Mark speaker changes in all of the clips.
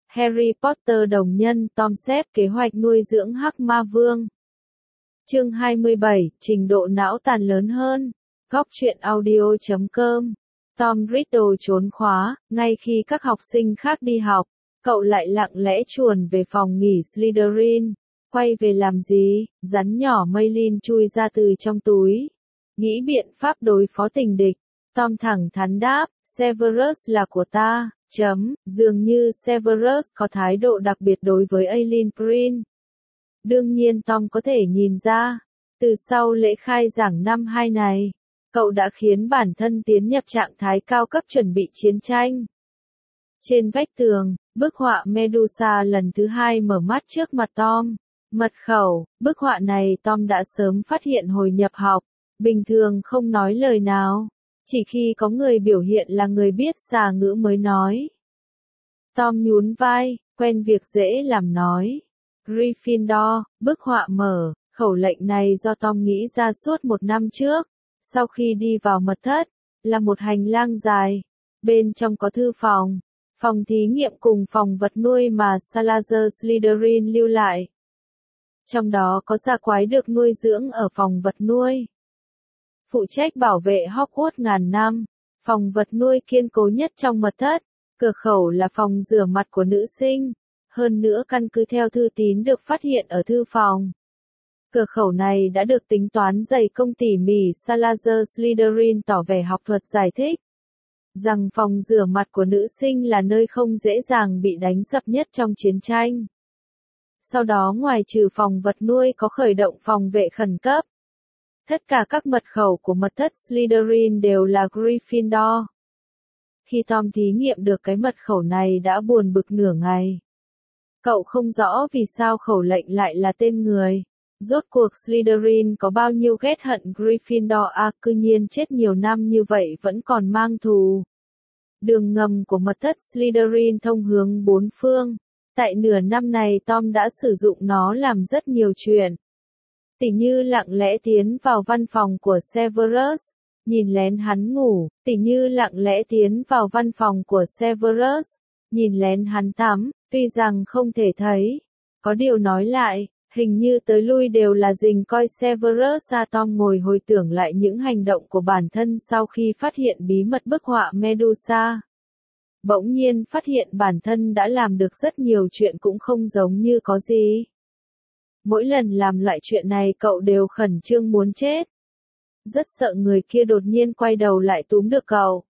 Speaker 1: Harry Potter đồng nhân Tom xếp kế hoạch nuôi dưỡng Hắc Ma Vương. Chương 27, trình độ não tàn lớn hơn. Góc truyện audio.com. Tom Riddle trốn khóa, ngay khi các học sinh khác đi học, cậu lại lặng lẽ chuồn về phòng nghỉ Slytherin. Quay về làm gì? Rắn nhỏ Maylin chui ra từ trong túi. Nghĩ biện pháp đối phó tình địch. Tom thẳng thắn đáp, Severus là của ta. Dường như Severus có thái độ đặc biệt đối với Aileen Prin. Đương nhiên Tom có thể nhìn ra, từ sau lễ khai giảng năm 2 này, cậu đã khiến bản thân tiến nhập trạng thái cao cấp chuẩn bị chiến tranh. Trên vách tường, bức họa Medusa lần thứ 2 mở mắt trước mặt Tom. Mật khẩu, bức họa này Tom đã sớm phát hiện hồi nhập học, bình thường không nói lời nào, chỉ khi có người biểu hiện là người biết xà ngữ mới nói. Tom nhún vai, quen việc dễ làm nói. Gryffindor, bức họa mở, khẩu lệnh này do Tom nghĩ ra suốt 1 năm trước, sau khi đi vào mật thất, là một hành lang dài, bên trong có thư phòng, phòng thí nghiệm cùng phòng vật nuôi mà Salazar Slytherin lưu lại. Trong đó có giã quái được nuôi dưỡng ở phòng vật nuôi. Phụ trách bảo vệ Hogwarts ngàn năm, phòng vật nuôi kiên cố nhất trong mật thất, cửa khẩu là phòng rửa mặt của nữ sinh, hơn nữa căn cứ theo thư tín được phát hiện ở thư phòng. Cửa khẩu này đã được tính toán dày công tỉ mỉ. Salazar Slytherin tỏ vẻ học thuật giải thích rằng phòng rửa mặt của nữ sinh là nơi không dễ dàng bị đánh sập nhất trong chiến tranh. Sau đó ngoài trừ phòng vật nuôi có khởi động phòng vệ khẩn cấp. Tất cả các mật khẩu của mật thất Slytherin đều là Gryffindor. Khi Tom thí nghiệm được cái mật khẩu này đã buồn bực nửa ngày. Cậu không rõ vì sao khẩu lệnh lại là tên người. Rốt cuộc Slytherin có bao nhiêu ghét hận Gryffindor cư nhiên chết nhiều năm như vậy vẫn còn mang thù. Đường ngầm của mật thất Slytherin thông hướng 4 phương. Tại nửa năm này Tom đã sử dụng nó làm rất nhiều chuyện. Tỉ như lặng lẽ tiến vào văn phòng của Severus, nhìn lén hắn ngủ, tỉ như lặng lẽ tiến vào văn phòng của Severus, nhìn lén hắn tắm, tuy rằng không thể thấy. Có điều nói lại, hình như tới lui đều là rình coi Severus. Tom ngồi hồi tưởng lại những hành động của bản thân sau khi phát hiện bí mật bức họa Medusa. Bỗng nhiên phát hiện bản thân đã làm được rất nhiều chuyện cũng không giống như có gì. Mỗi lần làm loại chuyện này cậu đều khẩn trương muốn chết. Rất sợ người kia đột nhiên quay đầu lại túm được cậu.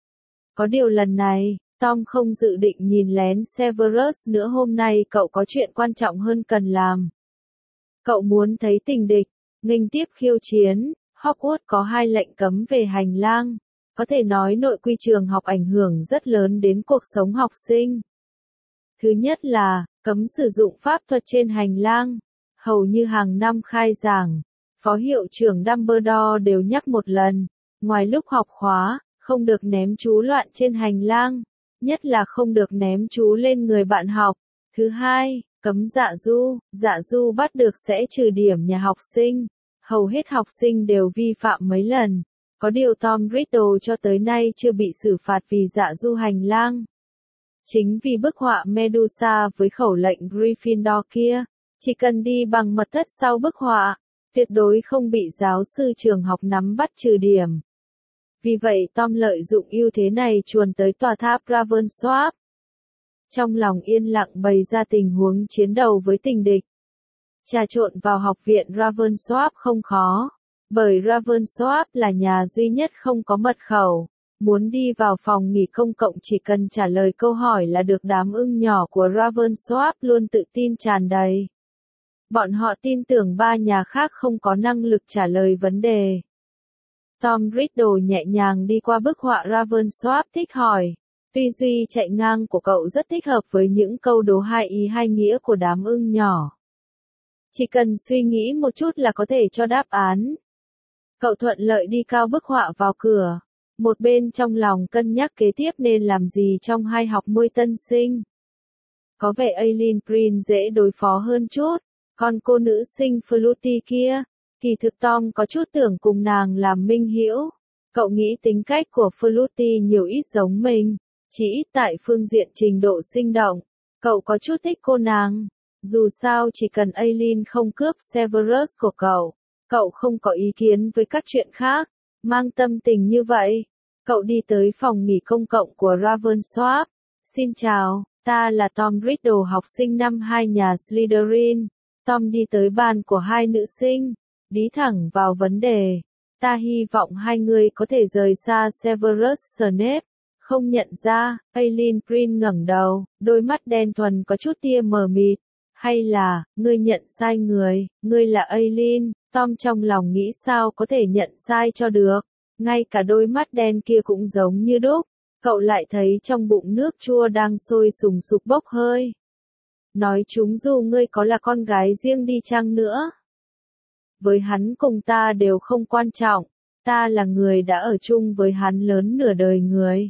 Speaker 1: Có điều lần này, Tom không dự định nhìn lén Severus nữa. Hôm nay cậu có chuyện quan trọng hơn cần làm. Cậu muốn thấy tình địch, nghênh tiếp khiêu chiến. Hogwarts có 2 lệnh cấm về hành lang. Có thể nói nội quy trường học ảnh hưởng rất lớn đến cuộc sống học sinh. Thứ nhất là, cấm sử dụng pháp thuật trên hành lang. Hầu như hàng năm khai giảng, Phó hiệu trưởng Dumbledore đều nhắc một lần, ngoài lúc học khóa, không được ném chú loạn trên hành lang, nhất là không được ném chú lên người bạn học. Thứ hai, cấm dạ du bắt được sẽ trừ điểm nhà học sinh. Hầu hết học sinh đều vi phạm mấy lần. Có điều Tom Riddle cho tới nay chưa bị xử phạt vì dạ du hành lang. Chính vì bức họa Medusa với khẩu lệnh Gryffindor kia, chỉ cần đi bằng mật thất sau bức họa, tuyệt đối không bị giáo sư trường học nắm bắt trừ điểm. Vì vậy Tom lợi dụng ưu thế này chuồn tới tòa tháp Ravensworth. Trong lòng yên lặng bày ra tình huống chiến đầu với tình địch. Trà trộn vào học viện Ravensworth không khó. Bởi Ravensworth là nhà duy nhất không có mật khẩu, muốn đi vào phòng nghỉ công cộng chỉ cần trả lời câu hỏi là được. Đám ưng nhỏ của Ravensworth luôn tự tin tràn đầy. Bọn họ tin tưởng 3 nhà khác không có năng lực trả lời vấn đề. Tom Riddle nhẹ nhàng đi qua bức họa Ravensworth thích hỏi. Tư duy chạy ngang của cậu rất thích hợp với những câu đố hai ý hai nghĩa của đám ưng nhỏ. Chỉ cần suy nghĩ một chút là có thể cho đáp án. Cậu thuận lợi đi cao bức họa vào cửa. Một bên trong lòng cân nhắc kế tiếp nên làm gì trong 2 học môi tân sinh. Có vẻ Aileen Prin dễ đối phó hơn chút. Còn cô nữ sinh Flutie kia, kỳ thực Tom có chút tưởng cùng nàng làm minh hữu. Cậu nghĩ tính cách của Flutie nhiều ít giống mình, chỉ ít tại phương diện trình độ sinh động. Cậu có chút thích cô nàng. Dù sao chỉ cần Aileen không cướp Severus của cậu không có ý kiến với các chuyện khác. Mang tâm tình như vậy, cậu đi tới phòng nghỉ công cộng của Ravensworth. Xin chào, ta là Tom Riddle, học sinh năm 2 nhà Slytherin. Tom đi tới bàn của hai nữ sinh, đi thẳng vào vấn đề. Ta hy vọng hai người có thể rời xa Severus Snape. Không nhận ra, Aileen Prin ngẩng đầu, đôi mắt đen thuần có chút tia mờ mịt. Hay là, ngươi nhận sai người, ngươi là Aileen. Tom trong lòng nghĩ sao có thể nhận sai cho được. Ngay cả đôi mắt đen kia cũng giống như đúc. Cậu lại thấy trong bụng nước chua đang sôi sùng sục bốc hơi. Nói chúng dù ngươi có là con gái riêng đi chăng nữa, với hắn cùng ta đều không quan trọng. Ta là người đã ở chung với hắn lớn nửa đời người.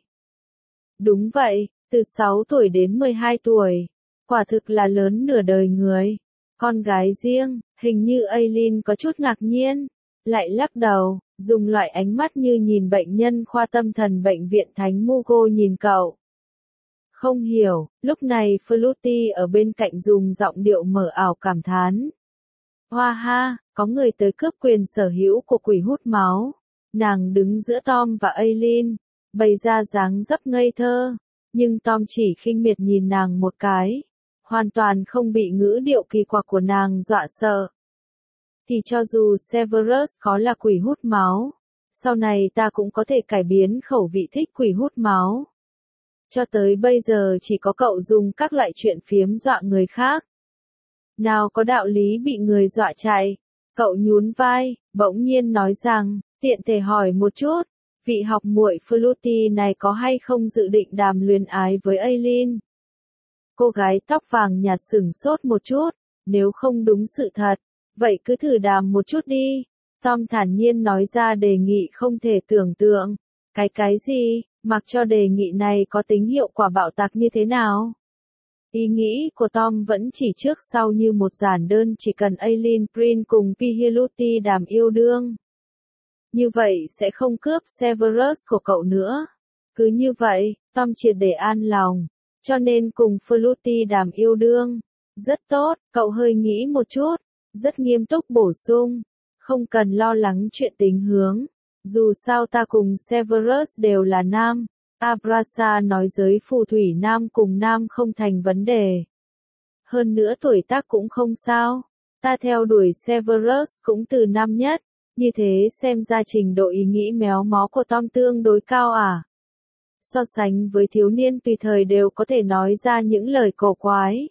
Speaker 1: Đúng vậy, từ 6 tuổi đến 12 tuổi. Quả thực là lớn nửa đời người. Con gái riêng, hình như Aileen có chút ngạc nhiên. Lại lắc đầu, dùng loại ánh mắt như nhìn bệnh nhân khoa tâm thần bệnh viện Thánh Mugo nhìn cậu. Không hiểu, lúc này Flutie ở bên cạnh dùng giọng điệu mờ ảo cảm thán. Hoa ha, có người tới cướp quyền sở hữu của quỷ hút máu. Nàng đứng giữa Tom và Aileen, bày ra dáng dấp ngây thơ. Nhưng Tom chỉ khinh miệt nhìn nàng một cái. Hoàn toàn không bị ngữ điệu kỳ quặc của nàng dọa sợ. Thì cho dù Severus có là quỷ hút máu, sau này ta cũng có thể cải biến khẩu vị thích quỷ hút máu. Cho tới bây giờ chỉ có cậu dùng các loại chuyện phiếm dọa người khác. Nào có đạo lý bị người dọa chạy. Cậu nhún vai, bỗng nhiên nói rằng, tiện thể hỏi một chút, vị học muội Flutie này có hay không dự định đàm luyến ái với Aileen? Cô gái tóc vàng nhạt sửng sốt một chút, nếu không đúng sự thật, vậy cứ thử đàm một chút đi. Tom thản nhiên nói ra đề nghị không thể tưởng tượng. Cái gì, mặc cho đề nghị này có tính hiệu quả bạo tạc như thế nào? Ý nghĩ của Tom vẫn chỉ trước sau như một giản đơn, chỉ cần Aileen Prin cùng Pihiluti đàm yêu đương. Như vậy sẽ không cướp Severus của cậu nữa. Cứ như vậy, Tom triệt để an lòng. Cho nên cùng Flutie đàm yêu đương. Rất tốt, cậu hơi nghĩ một chút. Rất nghiêm túc bổ sung. Không cần lo lắng chuyện tính hướng. Dù sao ta cùng Severus đều là nam. Abrasa nói giới phù thủy nam cùng nam không thành vấn đề. Hơn nữa tuổi tác cũng không sao. Ta theo đuổi Severus cũng từ năm nhất. Như thế xem ra trình độ ý nghĩ méo mó của Tom tương đối cao à? So sánh với thiếu niên tùy thời đều có thể nói ra những lời cổ quái.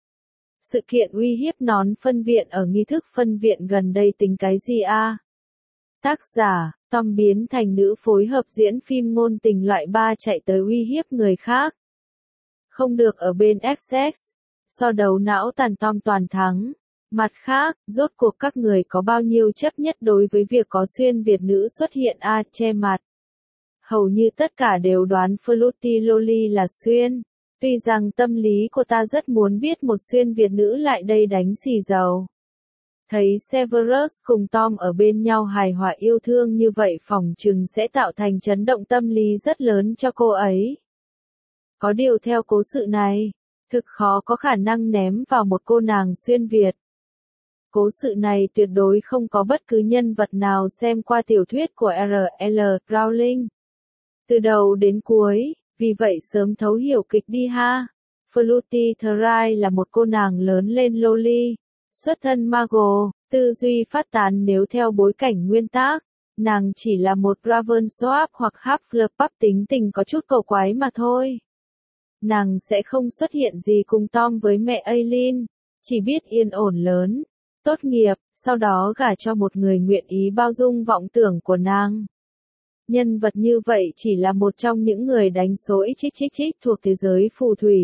Speaker 1: Sự kiện uy hiếp nón phân viện ở nghi thức phân viện gần đây tính cái gì a? Tác giả, Tom biến thành nữ phối hợp diễn phim ngôn tình loại 3 chạy tới uy hiếp người khác. Không được ở bên XX. So đấu não tàn Tom toàn thắng. Mặt khác, rốt cuộc các người có bao nhiêu chấp nhất đối với việc có xuyên Việt nữ xuất hiện che mặt. Hầu như tất cả đều đoán Flutie Loli là xuyên. Tuy rằng tâm lý của ta rất muốn biết một xuyên Việt nữ lại đây đánh xì dầu. Thấy Severus cùng Tom ở bên nhau hài hòa yêu thương như vậy phỏng chừng sẽ tạo thành chấn động tâm lý rất lớn cho cô ấy. Có điều theo cố sự này, thực khó có khả năng ném vào một cô nàng xuyên Việt. Cố sự này tuyệt đối không có bất cứ nhân vật nào xem qua tiểu thuyết của R.L. Rowling. Từ đầu đến cuối, vì vậy sớm thấu hiểu kịch đi ha. Flutie Thrai là một cô nàng lớn lên loli, xuất thân mago, tư duy phát tán nếu theo bối cảnh nguyên tác. Nàng chỉ là một Ravensworth hoặc Hufflepuff tính tình có chút cầu quái mà thôi. Nàng sẽ không xuất hiện gì cùng Tom với mẹ Aileen, chỉ biết yên ổn lớn, tốt nghiệp, sau đó gả cho một người nguyện ý bao dung vọng tưởng của nàng. Nhân vật như vậy chỉ là một trong những người đánh số XXX thuộc thế giới phù thủy.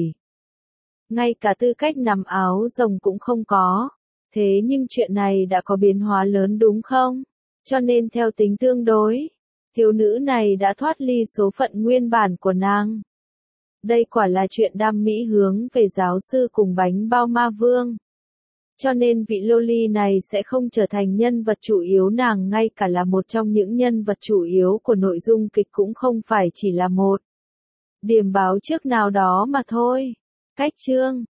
Speaker 1: Ngay cả tư cách nằm áo rồng cũng không có. Thế nhưng chuyện này đã có biến hóa lớn đúng không? Cho nên theo tính tương đối, thiếu nữ này đã thoát ly số phận nguyên bản của nàng. Đây quả là chuyện đam mỹ hướng về giáo sư cùng bánh bao ma vương. Cho nên vị Loli này sẽ không trở thành nhân vật chủ yếu, nàng ngay cả là một trong những nhân vật chủ yếu của nội dung kịch cũng không phải chỉ là một điểm báo trước nào đó mà thôi. Cách chương